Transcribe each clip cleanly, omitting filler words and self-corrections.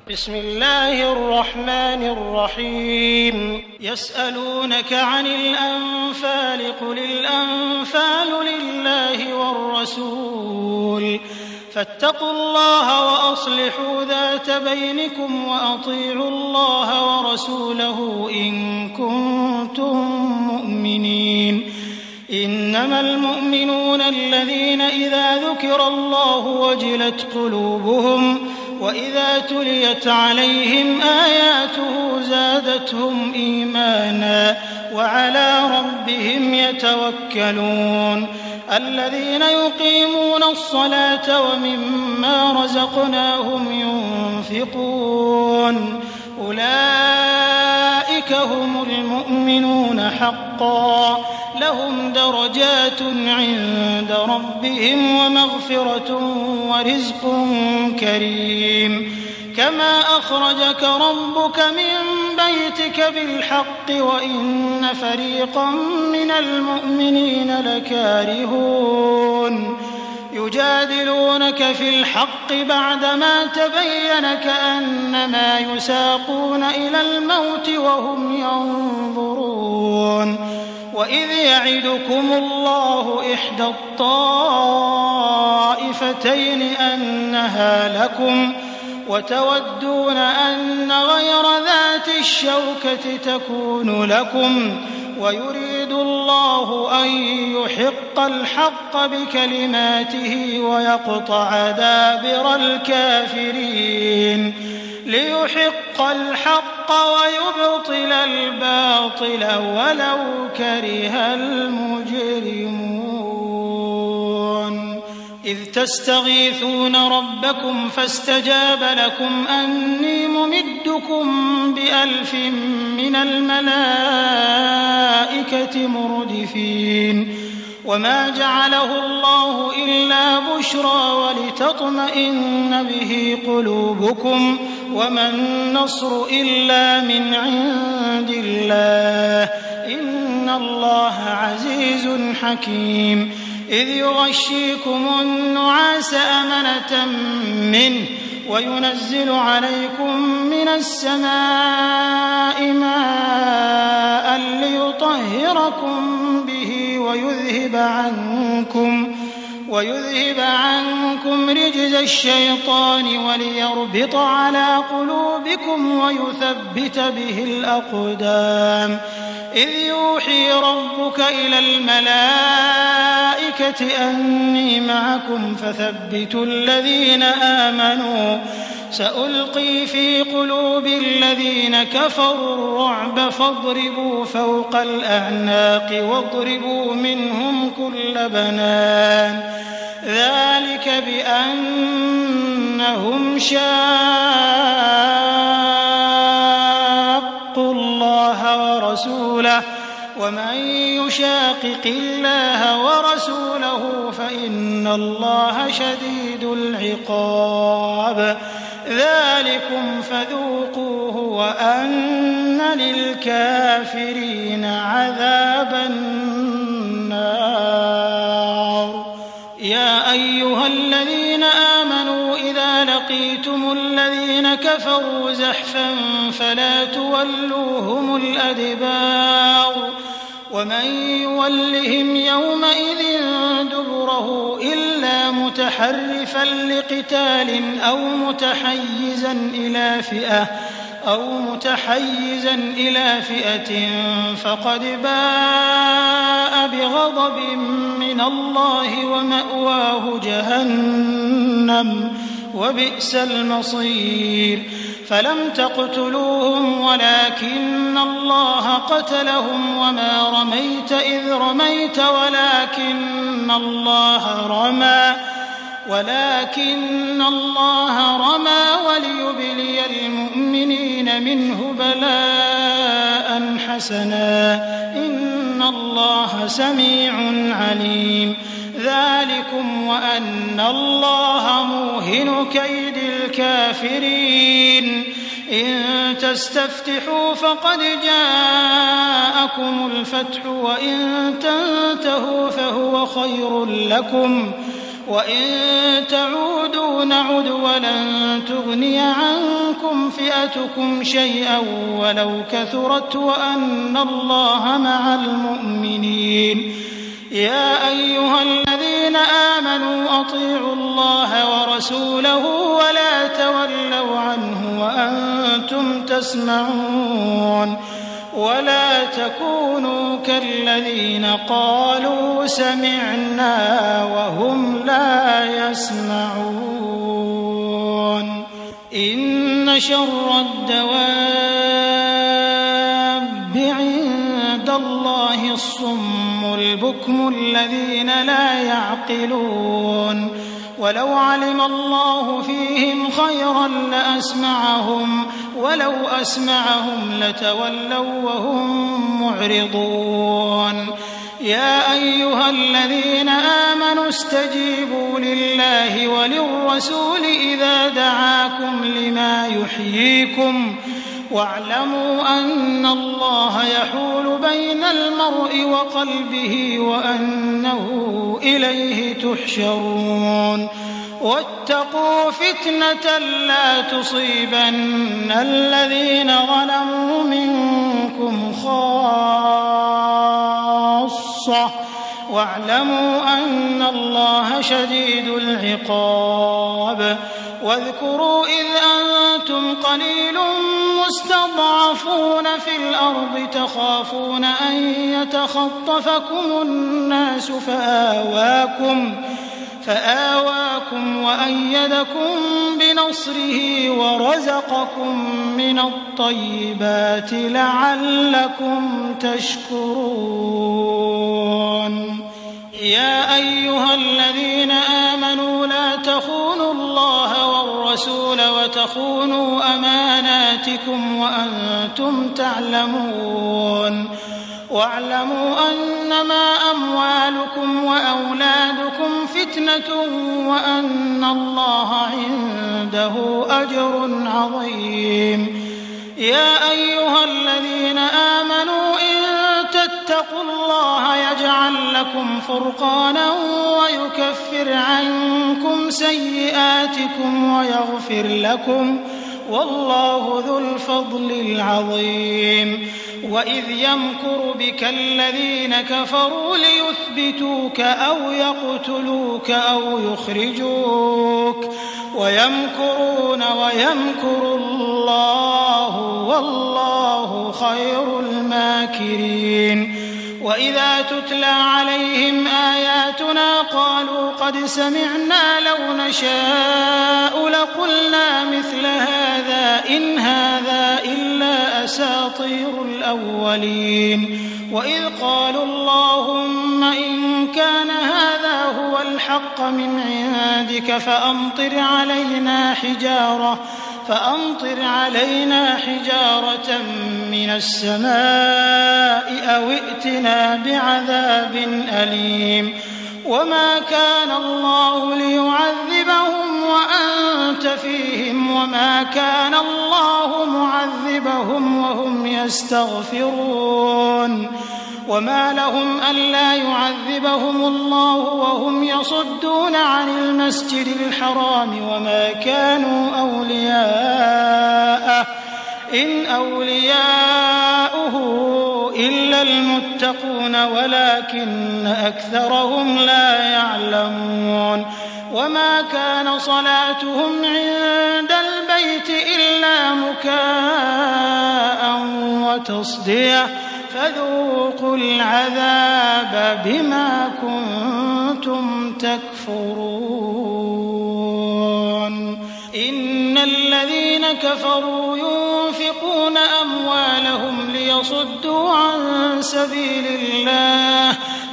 بسم الله الرحمن الرحيم يسألونك عن الأنفال قل الأنفال لله والرسول فاتقوا الله وأصلحوا ذات بينكم وأطيعوا الله ورسوله إن كنتم مؤمنين إنما المؤمنون الذين إذا ذكر الله وجلت قلوبهم وإذا تليت عليهم آياته زادتهم إيمانا وعلى ربهم يتوكلون الذين يقيمون الصلاة ومما رزقناهم ينفقون أولئك هم المؤمنون حقا لهم درجات عند ربهم ومغفرة ورزق كريم كما أخرجك ربك من بيتك بالحق وإن فريقا من المؤمنين لكارهون يجادلونك في الحق بعدما تبين كأنما يساقون إلى الموت وهم ينظرون وإذ يعدكم الله إحدى الطائفتين أنها لكم وتودون أن غير ذات الشوكة تكون لكم ويريد الله أن يحق الحق بكلماته ويقطع دابر الكافرين ليحق الحق ويبطل الباطل ولو كره المجرمون إذ تستغيثون ربكم فاستجاب لكم أني ممدكم ب1000 من الملائكة مردفين وما جعله الله إلا بشرى ولتطمئن به قلوبكم وما النصر إلا من عند الله إن الله عزيز حكيم إذ يغشيكم النعاس أمنة منه وينزل عليكم من السماء ماء ليطهركم به ويذهب عنكم رجز الشيطان وليربط على قلوبكم ويثبت به الأقدام إذ يوحي ربك إلى الملائكة أني معكم فثبتوا الذين آمنوا سألقي في قلوب الذين كفروا الرعب فاضربوا فوق الأعناق واضربوا منهم كل بنان ذلك بأنهم شاقوا الله ورسوله ومن يشاقق الله ورسوله فإن الله شديد العقاب ذلكم فذوقوه وأن للكافرين عذاب النار يا أيها الذين آمنوا إذا لقيتم الذين كفروا زحفا فلا تولوهم الأدبار ومن يولهم يومئذ دبره إلا متحرفا لقتال أو متحيزا إلى فئة فقد باء بغضب من الله ومأواه جهنم وبئس المصير فلم تقتلوهم ولكن الله قتلهم وما رميت إذ رميت ولكن الله رمى وليبلي المؤمنين منه بلاء حسنا إن الله سميع عليم ذلكم وأن الله موهن كيد الكافرين إن تستفتحوا فقد جاءكم الفتح وإن تنتهوا فهو خير لكم وإن تعودوا نعد ولن تغني عنكم فئتكم شيئا ولو كثرت وأن الله مع المؤمنين يا أيها الذين آمنوا أطيعوا الله ورسوله ولا تولوا عنه وأنتم تسمعون ولا تكونوا كالذين قالوا سمعنا وهم لا يسمعون إن شر الدواب عند الله الصم البكم الذين لا يعقلون ولو علم الله فيهم خيرا لأسمعهم ولو أسمعهم لتولوا وهم معرضون يا أيها الذين آمنوا استجيبوا لله وللرسول إذا دعاكم لما يحييكم واعلموا أن الله يحول بين المرء وقلبه وأنه إليه تحشرون واتقوا فتنة لا تصيبن الذين ظلموا منكم خاصة واعلموا أن الله شديد العقاب واذكروا إذ أنتم قليل مستضعفون في الأرض تخافون أن يتخطفكم الناس فآواكم وأيدكم بنصره ورزقكم من الطيبات لعلكم تشكرون يا أيها الذين آمنوا لا تخونوا الله والرسول وتخونوا أماناتكم وأنتم تعلمون واعلموا أنما أموالكم وأولادكم فتنة وأن الله عنده أجر عظيم يا أيها الذين آمنوا إن تتقوا الله يجعل لكم فرقانا ويكفر عنكم سيئاتكم ويغفر لكم والله ذو الفضل العظيم وإذ يمكر بك الذين كفروا ليثبتوك أو يقتلوك أو يخرجوك ويمكرون ويمكر الله والله خير الماكرين وإذا تتلى عليهم آياتنا قالوا قد سمعنا لو نشاء لقلنا مثل هذا إن هذا إلا أساطير الأولين وإذ قالوا اللهم إن كان هذا هو الحق من عندك فأمطر علينا حجارة من السماء أو ائتنا بعذاب أليم وما كان الله ليعذبهم وأنت فيهم وما كان الله معذبهم وهم يستغفرون وما لهم ألا يعذبهم الله وهم يصدون عن المسجد الحرام وما كانوا أولياءه إن أولياؤه إلا المتقون ولكن أكثرهم لا يعلمون وما كان صلاتهم عند البيت إلا مكاء وتصدية فذوقوا العذاب بما كنتم تكفرون إن الذين كفروا ينفقون أموالهم ليصدوا عن سبيل الله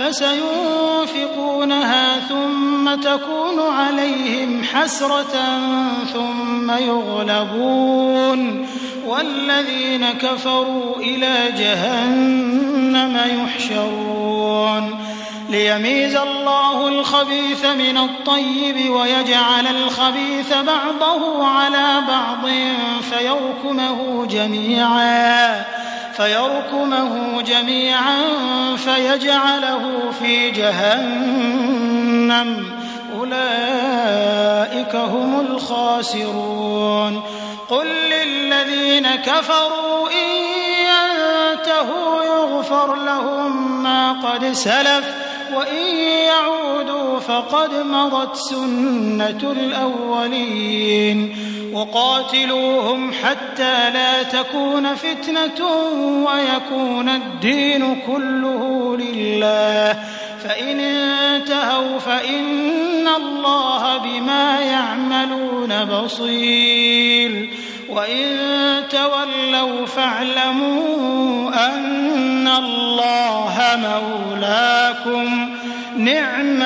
فسينفقونها ثم تكون عليهم حسرة ثم يغلبون والذين كفروا إلى جهنم يحشرون ليميز الله الخبيث من الطيب ويجعل الخبيث بعضه على بعض فيركمه جميعا فيجعله في جهنم فأولئك هم الخاسرون قل للذين كفروا إن ينتهوا يغفر لهم ما قد سلف وإن يعودوا فقد مضت سنة الأولين وقاتلوهم حتى لا تكون فتنة ويكون الدين كله لله فإن انتهوا فإن الله بما يعملون بصير وإن تولوا فاعلموا أن الله مولاكم نعم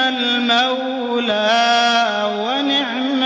المولى ونعم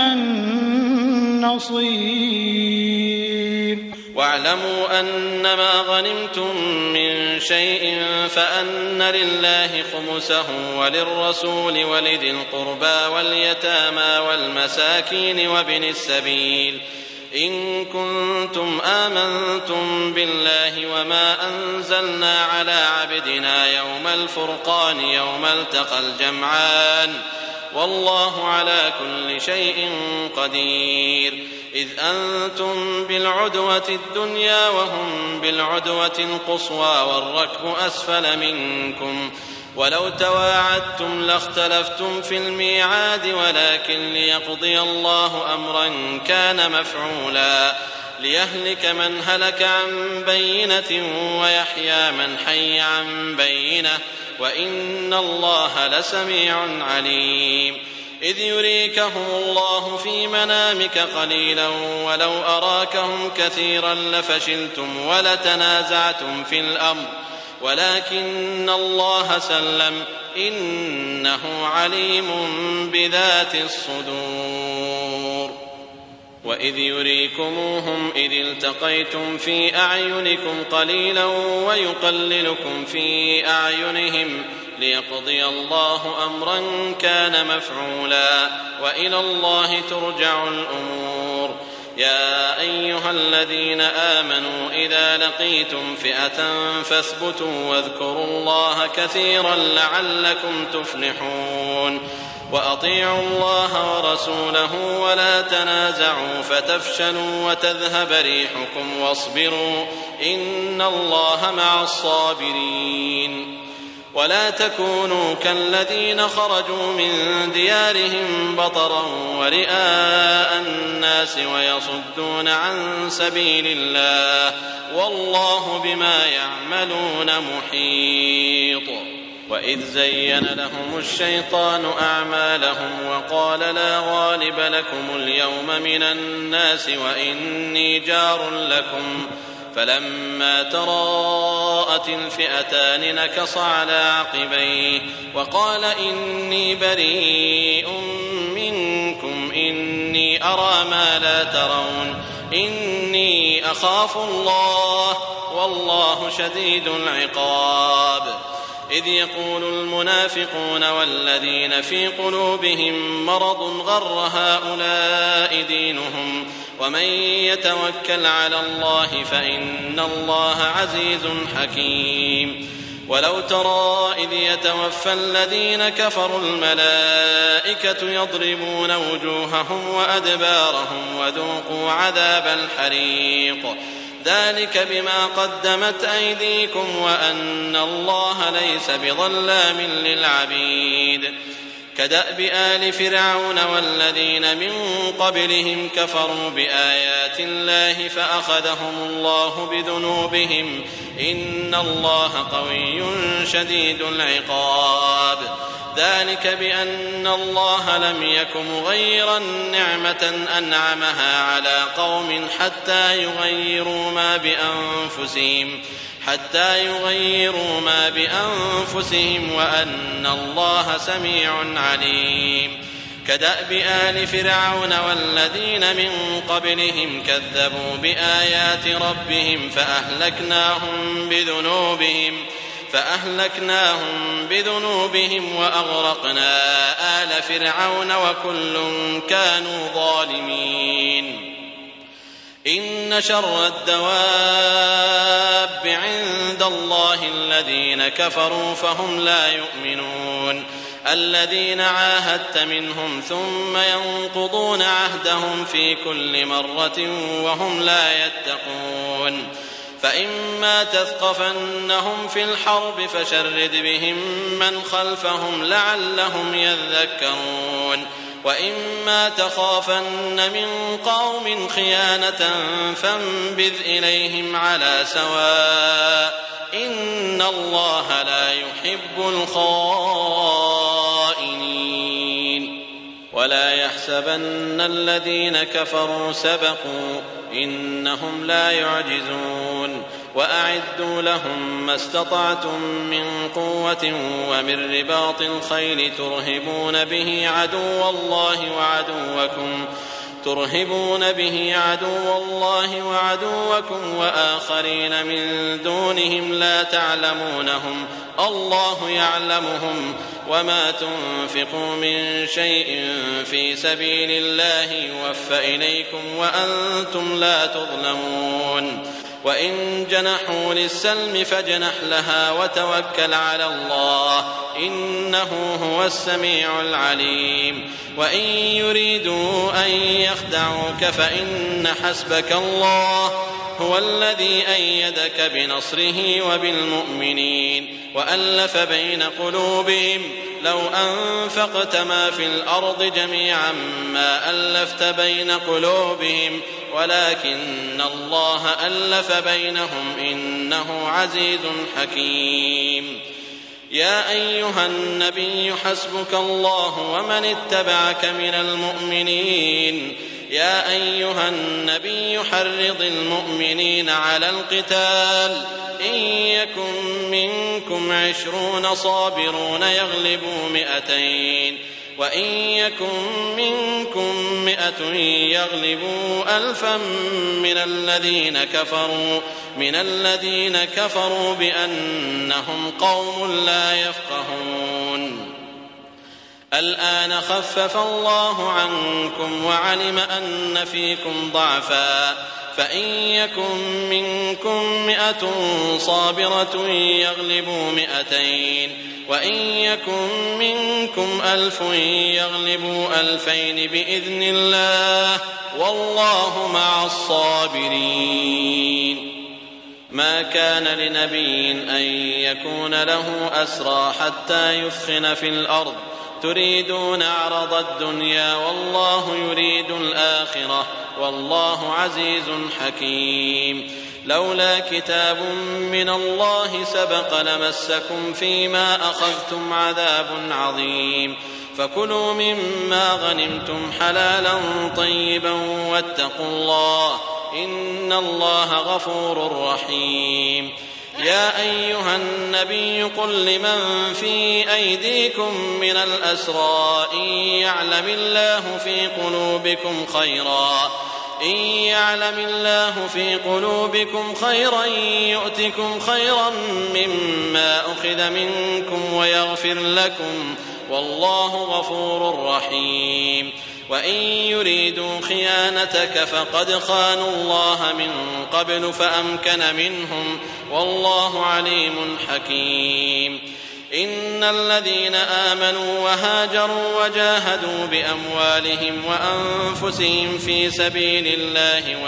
النصير واعلموا أنما غنمتم من شيء فأن لله خمسه وللرسول ولذي القربى واليتامى والمساكين وابن السبيل إن كنتم آمنتم بالله وما أنزلنا على عبدنا يوم الفرقان يوم التقى الجمعان والله على كل شيء قدير إذ أنتم بالعدوة الدنيا وهم بالعدوة القصوى والركب أسفل منكم ولو تواعدتم لاختلفتم في الميعاد ولكن ليقضي الله أمرا كان مفعولا ليهلك من هلك عن بينة ويحيى من حي عن بينة وإن الله لسميع عليم إذ يريكهم الله في منامك قليلا ولو أراكهم كثيرا لفشلتم ولتنازعتم في الأمر ولكن الله سلم إنه عليم بذات الصدور وإذ يريكموهم إذ التقيتم في أعينكم قليلا ويقللكم في أعينهم ليقضي الله أمرا كان مفعولا وإلى الله ترجع الأمور يا أيها الذين آمنوا إذا لقيتم فئة فاثبتوا واذكروا الله كثيرا لعلكم تفلحون وأطيعوا الله ورسوله ولا تنازعوا فتفشلوا وتذهب ريحكم واصبروا إن الله مع الصابرين ولا تكونوا كالذين خرجوا من ديارهم بطرا ورئاء الناس ويصدون عن سبيل الله والله بما يعملون محيط وإذ زين لهم الشيطان أعمالهم وقال لا غالب لكم اليوم من الناس وإني جار لكم فلما تراءت الفئتان نكص على عقبيه وقال إني بريء منكم إني أرى ما لا ترون إني أخاف الله والله شديد العقاب إذ يقول المنافقون والذين في قلوبهم مرض غر هؤلاء دينهم ومن يتوكل على الله فإن الله عزيز حكيم ولو ترى إذ يتوفى الذين كفروا الملائكة يضربون وجوههم وأدبارهم وذوقوا عذاب الحريق ذلك بما قدمت أيديكم وأن الله ليس بظلام للعبيد كدأب آل فرعون والذين من قبلهم كفروا بآيات الله فأخذهم الله بذنوبهم إن الله قوي شديد العقاب ذلك بأن الله لم يك مغيرا نعمة أنعمها على قوم حتى يغيروا ما بأنفسهم وأن الله سميع عليم كدأب آل فرعون والذين من قبلهم كذبوا بآيات ربهم فأهلكناهم بذنوبهم وأغرقنا آل فرعون وكل كانوا ظالمين إن شر الدواب عند الله الذين كفروا فهم لا يؤمنون الذين عاهدت منهم ثم ينقضون عهدهم في كل مرة وهم لا يتقون فإما تثقفنهم في الحرب فشرد بهم من خلفهم لعلهم يذكرون وإما تخافن من قوم خيانة فانبذ إليهم على سواء إن الله لا يحب الخائنين ولا يحسبن الذين كفروا سبقوا إنهم لا يعجزون وأعدوا لهم ما استطعتم من قوة ومن رباط الخيل ترهبون به عدو الله وعدوكم وآخرين من دونهم لا تعلمونهم الله يعلمهم وما تنفقوا من شيء في سبيل الله يوفى إليكم وأنتم لا تظلمون وإن جنحوا للسلم فاجنح لها وتوكل على الله إنه هو السميع العليم وإن يريدوا أن يخدعوك فإن حسبك الله هو الذي أيدك بنصره وبالمؤمنين وألف بين قلوبهم لو أنفقت ما في الأرض جميعا ما ألفت بين قلوبهم ولكن الله ألف بينهم إنه عزيز حكيم يا أيها النبي حسبك الله ومن اتبعك من المؤمنين يا أيها النبي حرض المؤمنين على القتال إن يكن منكم 20 صابرون يغلبوا 200 وإن يكن منكم 100 يغلبوا 1000 من الذين كفروا بأنهم قوم لا يفقهون الآن خفف الله عنكم وعلم أن فيكم ضعفا فإن يكن منكم 100 صابرة يغلبوا 200 وإن يكن منكم 1000 يغلبوا 2000 بإذن الله والله مع الصابرين ما كان لنبي أن يكون له أسرى حتى يثخن في الأرض تريدون عرض الدنيا والله يريد الآخرة والله عزيز حكيم لولا كتاب من الله سبق لمسكم فيما أخذتم عذاب عظيم فكلوا مما غنمتم حلالا طيبا واتقوا الله إن الله غفور رحيم يا أيها النبي قل لمن في أيديكم من الأسرى إن يعلم الله في قلوبكم خيرا يؤتكم خيرا مما أخذ منكم ويغفر لكم والله غفور رحيم وإن يريدوا خيانتك فقد خانوا الله من قبل فأمكن منهم والله عليم حكيم إن الذين آمنوا وهاجروا وجاهدوا بأموالهم وأنفسهم في سبيل الله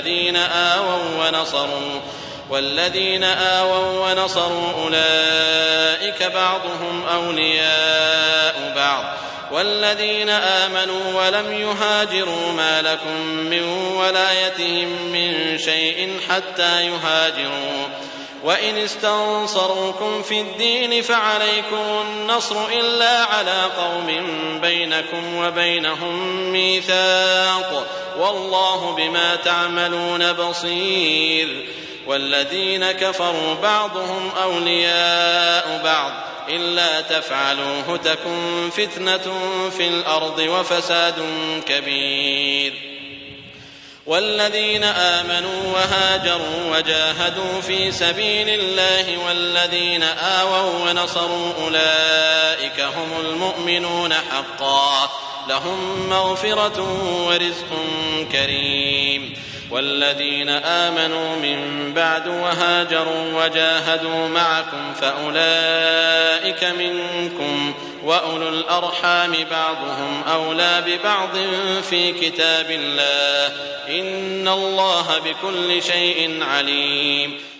والذين آووا ونصروا أولئك بعضهم أولياء بعض والذين آمنوا ولم يهاجروا ما لكم من ولايتهم من شيء حتى يهاجروا وإن استنصروكم في الدين فعليكم النصر إلا على قوم بينكم وبينهم ميثاق والله بما تعملون بصير والذين كفروا بعضهم أولياء بعض إلا تفعلوه تكن فتنة في الأرض وفساد كبير والذين آمنوا وهاجروا وجاهدوا في سبيل الله والذين آووا ونصروا أولئك هم المؤمنون حقا لهم مغفرة ورزق كريم والذين آمنوا من بعد وهاجروا وجاهدوا معكم فأولئك منكم وأولو الأرحام بعضهم أولى ببعض في كتاب الله إن الله بكل شيء عليم